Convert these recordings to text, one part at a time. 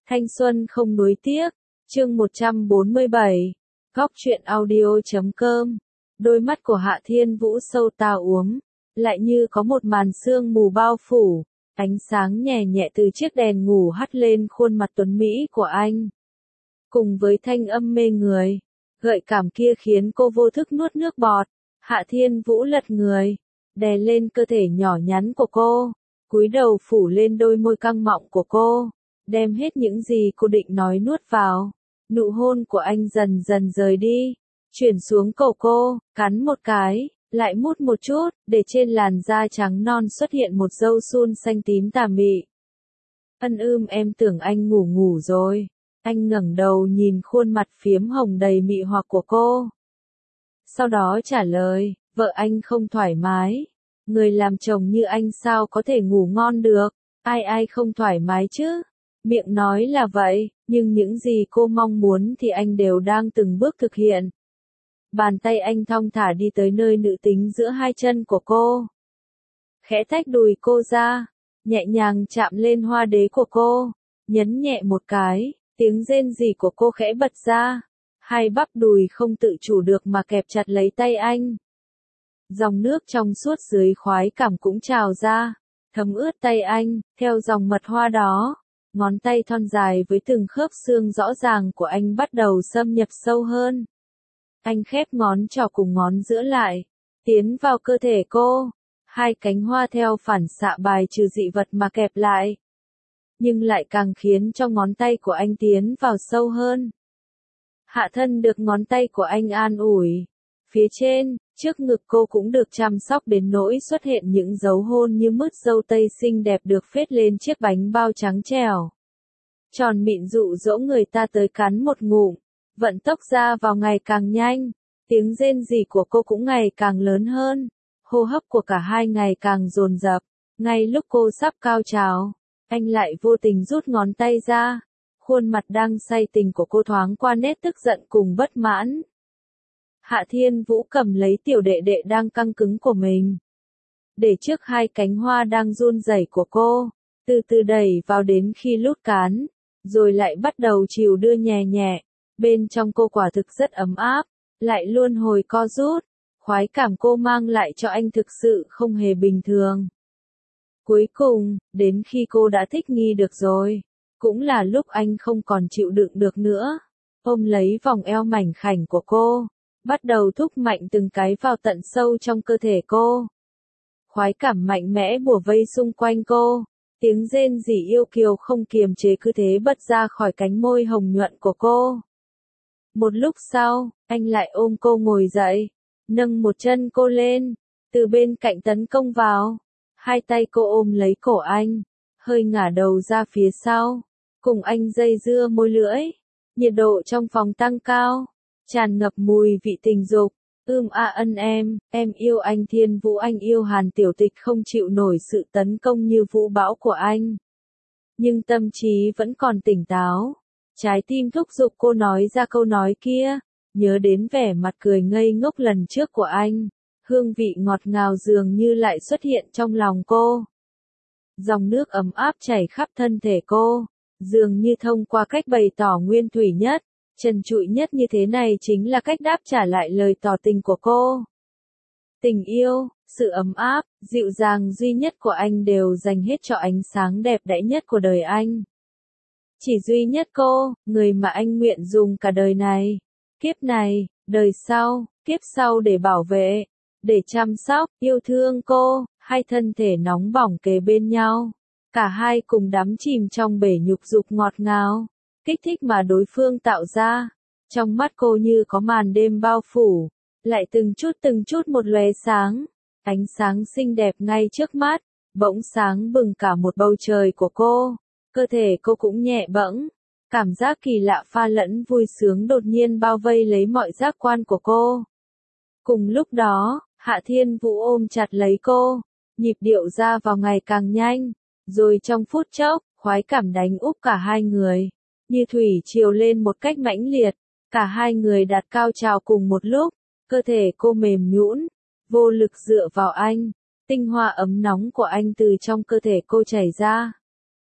Thanh xuân không nuối tiếc, chương 147, góc truyện audio.com. Đôi mắt của Hạ Thiên Vũ sâu tao uống, lại như có một màn sương mù bao phủ, ánh sáng nhẹ nhẹ từ chiếc đèn ngủ hắt lên khuôn mặt tuấn mỹ của anh. Cùng với thanh âm mê người, gợi cảm kia khiến cô vô thức nuốt nước bọt. Hạ Thiên Vũ lật người, đè lên cơ thể nhỏ nhắn của cô, cúi đầu phủ lên đôi môi căng mọng của cô, đem hết những gì cô định nói nuốt vào. Nụ hôn của anh dần dần rời đi, chuyển xuống cổ cô, cắn một cái, lại mút một chút, để trên làn da trắng non xuất hiện một râu sun xanh tím tà mị. Em tưởng anh ngủ rồi. Anh ngẩng đầu nhìn khuôn mặt phiếm hồng đầy mị hoặc của cô. Sau đó trả lời, vợ anh không thoải mái. Người làm chồng như anh sao có thể ngủ ngon được, ai không thoải mái chứ. Miệng nói là vậy, nhưng những gì cô mong muốn thì anh đều đang từng bước thực hiện. Bàn tay anh thong thả đi tới nơi nữ tính giữa hai chân của cô. Khẽ tách đùi cô ra, nhẹ nhàng chạm lên hoa đế của cô, nhấn nhẹ một cái, tiếng rên rỉ của cô khẽ bật ra. Hai bắp đùi không tự chủ được mà kẹp chặt lấy tay anh. Dòng nước trong suốt dưới khoái cảm cũng trào ra, thấm ướt tay anh, theo dòng mật hoa đó. Ngón tay thon dài với từng khớp xương rõ ràng của anh bắt đầu xâm nhập sâu hơn. Anh khép ngón trỏ cùng ngón giữa lại, tiến vào cơ thể cô. Hai cánh hoa theo phản xạ bài trừ dị vật mà kẹp lại. Nhưng lại càng khiến cho ngón tay của anh tiến vào sâu hơn. Hạ thân được ngón tay của anh an ủi. Phía trên, trước ngực cô cũng được chăm sóc đến nỗi xuất hiện những dấu hôn như mứt dâu tây xinh đẹp được phết lên chiếc bánh bao trắng trẻo. Tròn mịn dụ dỗ người ta tới cắn một ngụm, vận tốc ra vào ngày càng nhanh, tiếng rên rỉ của cô cũng ngày càng lớn hơn, hô hấp của cả hai ngày càng dồn dập. Ngay lúc cô sắp cao trào, anh lại vô tình rút ngón tay ra, khuôn mặt đang say tình của cô thoáng qua nét tức giận cùng bất mãn. Hạ Thiên Vũ cầm lấy tiểu đệ đệ đang căng cứng của mình, để trước hai cánh hoa đang run rẩy của cô, từ từ đẩy vào đến khi lút cán, rồi lại bắt đầu chiều đưa nhẹ nhẹ. Bên trong cô quả thực rất ấm áp, lại luôn hồi co rút, khoái cảm cô mang lại cho anh thực sự không hề bình thường. Cuối cùng, đến khi cô đã thích nghi được rồi, cũng là lúc anh không còn chịu đựng được nữa, ôm lấy vòng eo mảnh khảnh của cô, bắt đầu thúc mạnh từng cái vào tận sâu trong cơ thể cô. Khoái cảm mạnh mẽ bủa vây xung quanh cô, tiếng rên rỉ yêu kiều không kiềm chế cứ thế bật ra khỏi cánh môi hồng nhuận của cô. Một lúc sau, anh lại ôm cô ngồi dậy, nâng một chân cô lên, từ bên cạnh tấn công vào. Hai tay cô ôm lấy cổ anh, hơi ngả đầu ra phía sau, cùng anh dây dưa môi lưỡi. Nhiệt độ trong phòng tăng cao, tràn ngập mùi vị tình dục. Em yêu anh Thiên Vũ, anh yêu Hàn Tiểu Tịch không chịu nổi sự tấn công như vũ bão của anh. Nhưng tâm trí vẫn còn tỉnh táo. Trái tim thúc giục cô nói ra câu nói kia, nhớ đến vẻ mặt cười ngây ngốc lần trước của anh. Hương vị ngọt ngào dường như lại xuất hiện trong lòng cô. Dòng nước ấm áp chảy khắp thân thể cô, dường như thông qua cách bày tỏ nguyên thủy nhất, trần trụi nhất như thế này chính là cách đáp trả lại lời tỏ tình của cô. Tình yêu, sự ấm áp, dịu dàng duy nhất của anh đều dành hết cho ánh sáng đẹp đẽ nhất của đời anh. Chỉ duy nhất cô, người mà anh nguyện dùng cả đời này, kiếp này, đời sau, kiếp sau để bảo vệ, để chăm sóc, yêu thương cô. Hai thân thể nóng bỏng kề bên nhau, cả hai cùng đắm chìm trong bể nhục dục ngọt ngào, kích thích mà đối phương tạo ra. Trong mắt cô như có màn đêm bao phủ, lại từng chút một lóe sáng, ánh sáng xinh đẹp ngay trước mắt, bỗng sáng bừng cả một bầu trời của cô. Cơ thể cô cũng nhẹ bẫng, cảm giác kỳ lạ pha lẫn vui sướng đột nhiên bao vây lấy mọi giác quan của cô. Cùng lúc đó, Hạ Thiên Vũ ôm chặt lấy cô, nhịp điệu ra vào ngày càng nhanh, rồi trong phút chốc, khoái cảm đánh úp cả hai người, như thủy triều lên một cách mãnh liệt. Cả hai người đạt cao trào cùng một lúc, cơ thể cô mềm nhũn, vô lực dựa vào anh, tinh hoa ấm nóng của anh từ trong cơ thể cô chảy ra.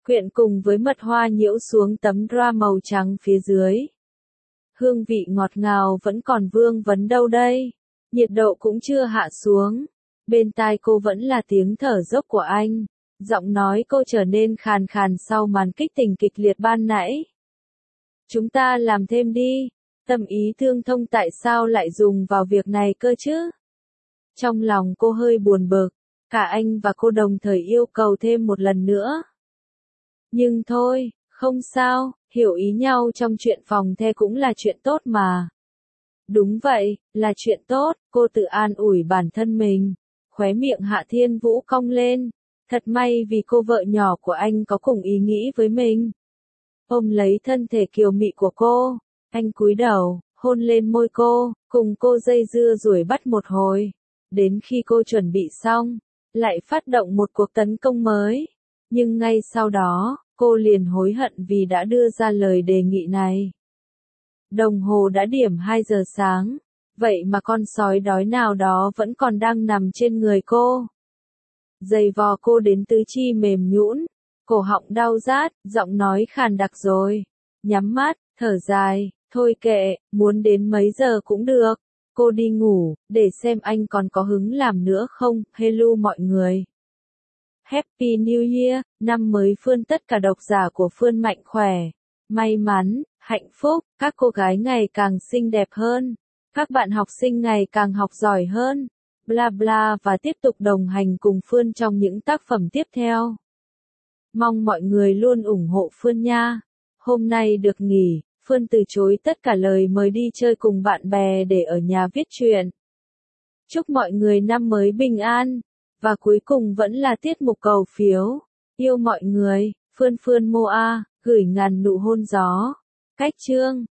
quyện cùng với mật hoa nhiễu xuống tấm drap màu trắng phía dưới. Hương vị ngọt ngào vẫn còn vương vấn đâu đây, nhiệt độ cũng chưa hạ xuống. Bên tai cô vẫn là tiếng thở dốc của anh, giọng nói cô trở nên khàn khàn sau màn kích tình kịch liệt ban nãy. Chúng ta làm thêm đi, tâm ý tương thông tại sao lại dùng vào việc này cơ chứ? Trong lòng cô hơi buồn bực, cả anh và cô đồng thời yêu cầu thêm một lần nữa. Nhưng thôi, không sao, hiểu ý nhau trong chuyện phòng the cũng là chuyện tốt mà. Đúng vậy, là chuyện tốt, cô tự an ủi bản thân mình. Khóe miệng Hạ Thiên Vũ cong lên. Thật may vì cô vợ nhỏ của anh có cùng ý nghĩ với mình. Ôm lấy thân thể kiều mị của cô, anh cúi đầu, hôn lên môi cô, cùng cô dây dưa ruổi bắt một hồi. Đến khi cô chuẩn bị xong, lại phát động một cuộc tấn công mới. Nhưng ngay sau đó, cô liền hối hận vì đã đưa ra lời đề nghị này. Đồng hồ đã điểm 2 giờ sáng, vậy mà con sói đói nào đó vẫn còn đang nằm trên người cô. Giày vò cô đến tứ chi mềm nhũn, cổ họng đau rát, giọng nói khàn đặc rồi. Nhắm mắt, thở dài, thôi kệ, muốn đến mấy giờ cũng được. Cô đi ngủ, để xem anh còn có hứng làm nữa không. Hello mọi người. Happy New Year, năm mới Phương. Tất cả độc giả của Phương mạnh khỏe, may mắn, hạnh phúc, các cô gái ngày càng xinh đẹp hơn, các bạn học sinh ngày càng học giỏi hơn, bla bla, và tiếp tục đồng hành cùng Phương trong những tác phẩm tiếp theo. Mong mọi người luôn ủng hộ Phương nha. Hôm nay được nghỉ, Phương từ chối tất cả lời mời đi chơi cùng bạn bè để ở nhà viết truyện. Chúc mọi người năm mới bình an. Và cuối cùng vẫn là tiết mục cầu phiếu. Yêu mọi người, Phương Moa, gửi ngàn nụ hôn gió. Cách chương